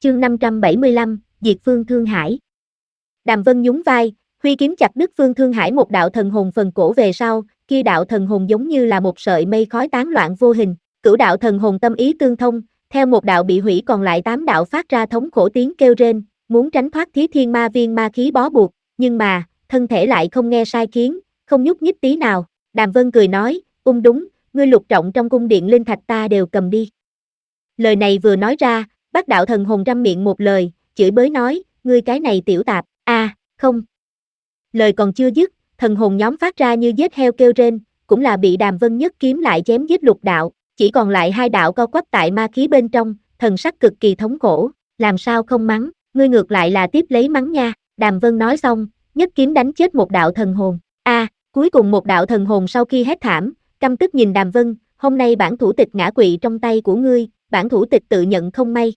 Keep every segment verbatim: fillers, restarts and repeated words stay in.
Chương năm trăm bảy mươi lăm, diệt Phương Thương Hải. Đàm Vân nhún vai, huy kiếm chặt đứt Phương Thương Hải một đạo thần hồn phần cổ về sau, kia đạo thần hồn giống như là một sợi mây khói tán loạn vô hình, cửu đạo thần hồn tâm ý tương thông, theo một đạo bị hủy còn lại tám đạo phát ra thống khổ tiếng kêu rên, muốn tránh thoát Thí Thiên Ma Viên ma khí bó buộc, nhưng mà, thân thể lại không nghe sai khiến, không nhúc nhích tí nào. Đàm Vân cười nói, ung đúng, ngươi lục trọng trong cung điện linh thạch ta đều cầm đi. Lời này vừa nói ra, Bát đạo thần hồn răm miệng một lời, chửi bới nói, ngươi cái này tiểu tạp, a, à, không. Lời còn chưa dứt, thần hồn nhóm phát ra như giết heo kêu rên, cũng là bị Đàm Vân nhất kiếm lại chém giết lục đạo, chỉ còn lại hai đạo co quắp tại ma khí bên trong, thần sắc cực kỳ thống khổ, làm sao không mắng, ngươi ngược lại là tiếp lấy mắng nha. Đàm Vân nói xong, nhất kiếm đánh chết một đạo thần hồn. A, à, cuối cùng một đạo thần hồn sau khi hét thảm, căm tức nhìn Đàm Vân, hôm nay bản thủ tịch ngã quỵ trong tay của ngươi, bản thủ tịch tự nhận không may.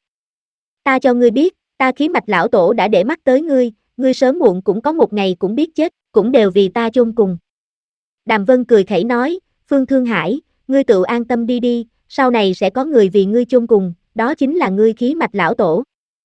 Ta cho ngươi biết, ta Khí Mạch lão tổ đã để mắt tới ngươi, ngươi sớm muộn cũng có một ngày cũng biết chết, cũng đều vì ta chôn cùng. Đàm Vân cười khẩy nói, Phương Thương Hải, ngươi tự an tâm đi đi, sau này sẽ có người vì ngươi chôn cùng, đó chính là ngươi Khí Mạch lão tổ.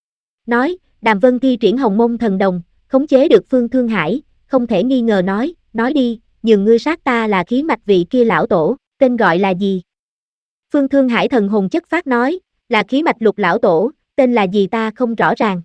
Nói, Đàm Vân thi triển Hồng Mông thần đồng, khống chế được Phương Thương Hải, không thể nghi ngờ nói, nói đi, nhường ngươi sát ta là khí mạch vị kia lão tổ, tên gọi là gì? Phương Thương Hải thần hồn chất phát nói, là khí mạch lục lão tổ, tên là gì ta không rõ ràng.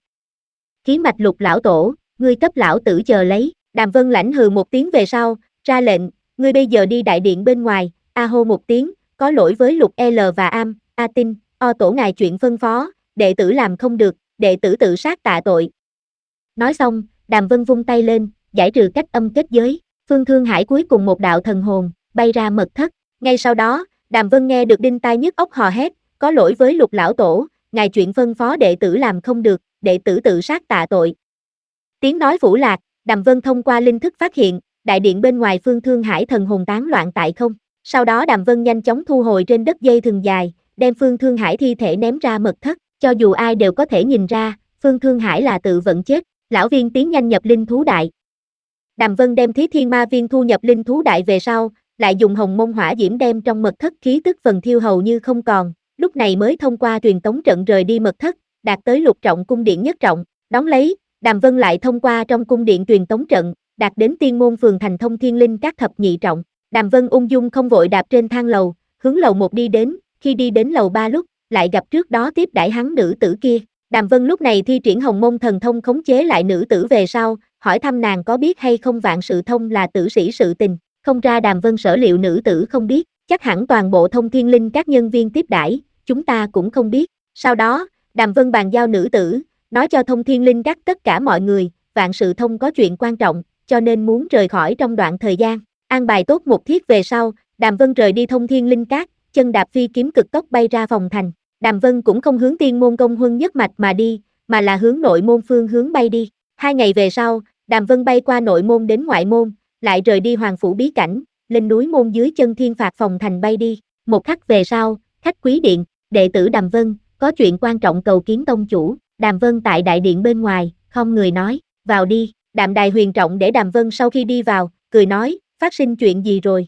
Khí mạch lục lão tổ, ngươi cấp lão tử chờ lấy. Đàm Vân lãnh hừ một tiếng về sau, ra lệnh, ngươi bây giờ đi đại điện bên ngoài, a hô một tiếng, có lỗi với Lục L và Am, A Tinh, O tổ ngài chuyện phân phó, đệ tử làm không được, đệ tử tự sát tạ tội. Nói xong, Đàm Vân vung tay lên, giải trừ cách âm kết giới, Phương Thương Hải cuối cùng một đạo thần hồn, bay ra mật thất. Ngay sau đó, Đàm Vân nghe được đinh tai nhức óc hò hét, có lỗi với Lục lão tổ, ngài chuyện phân phó đệ tử làm không được, đệ tử tự sát tạ tội. Tiếng nói phủ lạc, Đàm Vân thông qua linh thức phát hiện, đại điện bên ngoài Phương Thương Hải thần hồn tán loạn tại không. Sau đó Đàm Vân nhanh chóng thu hồi trên đất dây thừng dài, đem Phương Thương Hải thi thể ném ra mật thất, cho dù ai đều có thể nhìn ra, Phương Thương Hải là tự vận chết. Lão viên tiến nhanh nhập linh thú đại. Đàm Vân đem Thí Thiên Ma Viên thu nhập linh thú đại về sau, lại dùng Hồng Mông hỏa diễm đem trong mật thất khí tức phần thiêu hầu như không còn, lúc này mới thông qua truyền tống trận rời đi mật thất, đạt tới lục trọng cung điện nhất trọng, đón lấy, Đàm Vân lại thông qua trong cung điện truyền tống trận, đạt đến tiên môn phường thành thông thiên linh các thập nhị trọng. Đàm Vân ung dung không vội đạp trên thang lầu, hướng lầu một đi đến, khi đi đến lầu ba lúc, lại gặp trước đó tiếp đãi hắn nữ tử kia. Đàm Vân lúc này thi triển Hồng Mông thần thông khống chế lại nữ tử về sau, hỏi thăm nàng có biết hay không Vạn Sự Thông là tử sĩ sự tình, không ra Đàm Vân sở liệu nữ tử không biết, chắc hẳn toàn bộ thông thiên linh các nhân viên tiếp đãi, chúng ta cũng không biết. Sau đó, Đàm Vân bàn giao nữ tử, nói cho thông thiên linh các tất cả mọi người, Vạn Sự Thông có chuyện quan trọng, cho nên muốn rời khỏi trong đoạn thời gian, an bài tốt một thiết về sau, Đàm Vân rời đi thông thiên linh các, chân đạp phi kiếm cực tốc bay ra phòng thành. Đàm Vân cũng không hướng tiên môn công huân nhất mạch mà đi, mà là hướng nội môn phương hướng bay đi. Hai ngày về sau, Đàm Vân bay qua nội môn đến ngoại môn, lại rời đi hoàng phủ bí cảnh, lên núi môn dưới chân thiên phạt phòng thành bay đi. Một khắc về sau, khách quý điện, đệ tử Đàm Vân, có chuyện quan trọng cầu kiến tông chủ. Đàm Vân tại đại điện bên ngoài, không người nói, vào đi. Đạm Đài Huyền Trọng để Đàm Vân sau khi đi vào, cười nói, phát sinh chuyện gì rồi?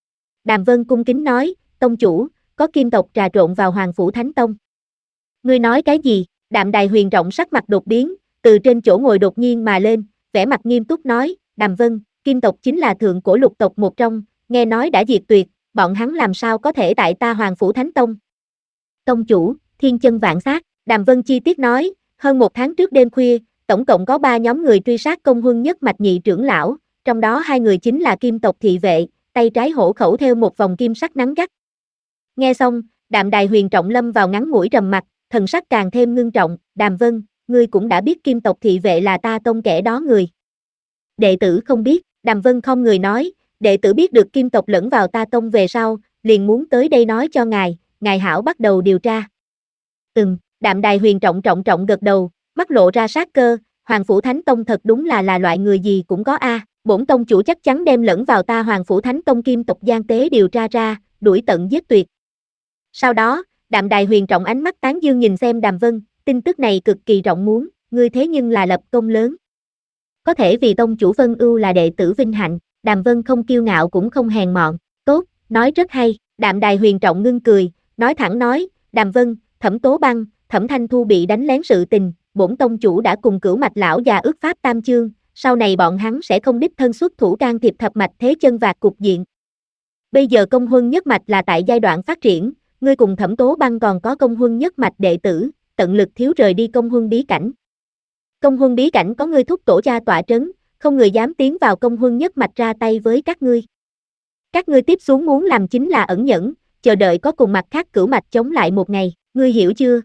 Đàm Vân cung kính nói, tông chủ, có kim tộc trà trộn vào Hoàng Phủ Thánh Tông. Ngươi nói cái gì? Đạm Đài Huyền Trọng sắc mặt đột biến, từ trên chỗ ngồi đột nhiên mà lên, vẻ mặt nghiêm túc nói, Đàm Vân, kim tộc chính là thượng cổ lục tộc một trong, nghe nói đã diệt tuyệt, bọn hắn làm sao có thể tại ta Hoàng Phủ Thánh Tông? Tông chủ, thiên chân vạn sát, Đàm Vân chi tiết nói, hơn một tháng trước đêm khuya, tổng cộng có ba nhóm người truy sát công huân nhất mạch nhị trưởng lão, trong đó hai người chính là kim tộc thị vệ, tay trái hổ khẩu theo một vòng kim sắc nắng gắt. Nghe xong, Đạm Đài Huyền Trọng lâm vào ngắn ngủi trầm mặc, thần sắc càng thêm ngưng trọng, Đàm Vân, ngươi cũng đã biết kim tộc thị vệ là ta tông kẻ đó người. Đệ tử không biết, Đàm Vân không người nói, đệ tử biết được kim tộc lẫn vào ta tông về sau, liền muốn tới đây nói cho ngài, ngài hảo bắt đầu điều tra. Ừm, Đạm Đài Huyền Trọng trọng trọng gật đầu, mắt lộ ra sát cơ, Hoàng Phủ Thánh Tông thật đúng là là loại người gì cũng có a, bổn tông chủ chắc chắn đem lẫn vào ta Hoàng Phủ Thánh Tông kim tộc gian tế điều tra ra, đuổi tận giết tuyệt. Sau đó, Đạm Đài Huyền Trọng ánh mắt tán dương nhìn xem Đàm Vân, tin tức này cực kỳ rộng muốn, ngươi thế nhưng là lập công lớn. Có thể vì tông chủ Vân Ưu là đệ tử vinh hạnh, Đàm Vân không kiêu ngạo cũng không hèn mọn, tốt, nói rất hay. Đạm Đài Huyền Trọng ngưng cười, nói thẳng nói, Đàm Vân, Thẩm Tố Băng, Thẩm Thanh Thu bị đánh lén sự tình, bổn tông chủ đã cùng Cửu Mạch lão già ước pháp tam chương, sau này bọn hắn sẽ không đích thân xuất thủ can thiệp thập mạch thế chân vạc cục diện. Bây giờ công huân nhất mạch là tại giai đoạn phát triển, ngươi cùng Thẩm Tố Băng còn có công huân nhất mạch đệ tử, tận lực thiếu rời đi công huân bí cảnh. Công huân bí cảnh có ngươi thúc tổ cha tọa trấn, không người dám tiến vào công huân nhất mạch ra tay với các ngươi. Các ngươi tiếp xuống muốn làm chính là ẩn nhẫn, chờ đợi có cùng mặt khác cửu mạch chống lại một ngày, ngươi hiểu chưa?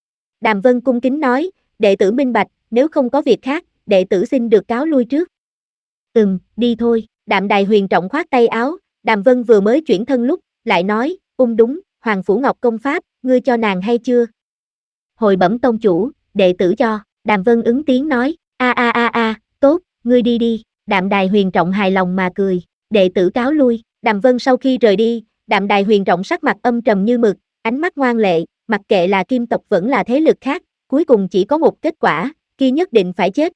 Đàm Vân cung kính nói, đệ tử minh bạch, nếu không có việc khác, đệ tử xin được cáo lui trước. Ừm, đi thôi, Đạm Đài Huyền trọng khoát tay áo, Đàm Vân vừa mới chuyển thân lúc, lại nói, ung đúng, Hoàng Phủ Ngọc công pháp, ngươi cho nàng hay chưa? Hồi bẩm tông chủ, đệ tử cho, Đàm Vân ứng tiếng nói, a a a a, tốt, ngươi đi đi, Đạm Đài Huyền trọng hài lòng mà cười, đệ tử cáo lui, Đàm Vân sau khi rời đi, Đạm Đài Huyền trọng sắc mặt âm trầm như mực, ánh mắt ngoan lệ, mặc kệ là Kim tộc vẫn là thế lực khác, cuối cùng chỉ có một kết quả, kia nhất định phải chết.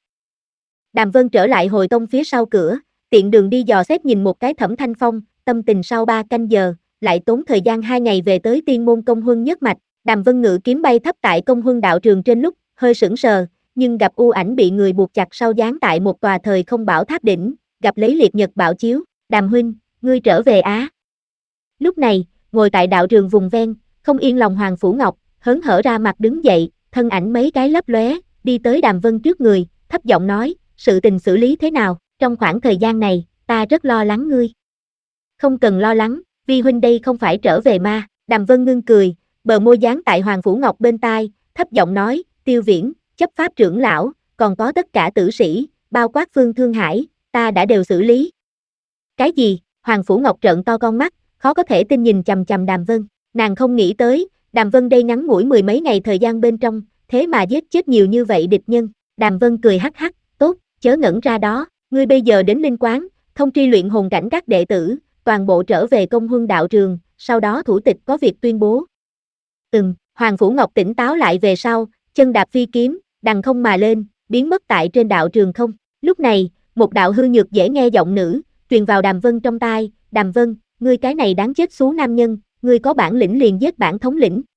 Đàm Vân trở lại hồi tông phía sau cửa, tiện đường đi dò xét nhìn một cái Thẩm Thanh Phong, tâm tình sau ba canh giờ, lại tốn thời gian hai ngày về tới tiên môn công huân nhất mạch, Đàm Vân ngự kiếm bay thấp tại công huân đạo trường trên lúc, hơi sững sờ, nhưng gặp u ảnh bị người buộc chặt sau dán tại một tòa thời không bảo tháp đỉnh, gặp lấy liệt nhật bảo chiếu, Đàm huynh, ngươi trở về á. Lúc này, ngồi tại đạo trường vùng ven, không yên lòng Hoàng Phủ Ngọc, hớn hở ra mặt đứng dậy, thân ảnh mấy cái lấp lóe, đi tới Đàm Vân trước người, thấp giọng nói, sự tình xử lý thế nào, trong khoảng thời gian này, ta rất lo lắng ngươi. Không cần lo lắng, vi huynh đây không phải trở về ma, Đàm Vân ngưng cười, bờ môi dán tại Hoàng Phủ Ngọc bên tai, thấp giọng nói, Tiêu Viễn, chấp pháp trưởng lão, còn có tất cả tử sĩ, bao quát Phương Thương Hải, ta đã đều xử lý. Cái gì? Hoàng Phủ Ngọc trợn to con mắt, khó có thể tin nhìn chằm chằm Đàm Vân, nàng không nghĩ tới, Đàm Vân đây ngắn ngủi mười mấy ngày thời gian bên trong, thế mà giết chết nhiều như vậy địch nhân, Đàm Vân cười hắc hắc, tốt, chớ ngẩn ra đó, ngươi bây giờ đến linh quán, thông tri luyện hồn cảnh các đệ tử, toàn bộ trở về công huân đạo trường, sau đó thủ tịch có việc tuyên bố. Ừm, Hoàng Phủ Ngọc tỉnh táo lại về sau, chân đạp phi kiếm, đằng không mà lên, biến mất tại trên đạo trường không. Lúc này, một đạo hư nhược dễ nghe giọng nữ, truyền vào Đàm Vân trong tai, Đàm Vân, ngươi cái này đáng chết xú nam nhân, ngươi có bản lĩnh liền giết bản thống lĩnh.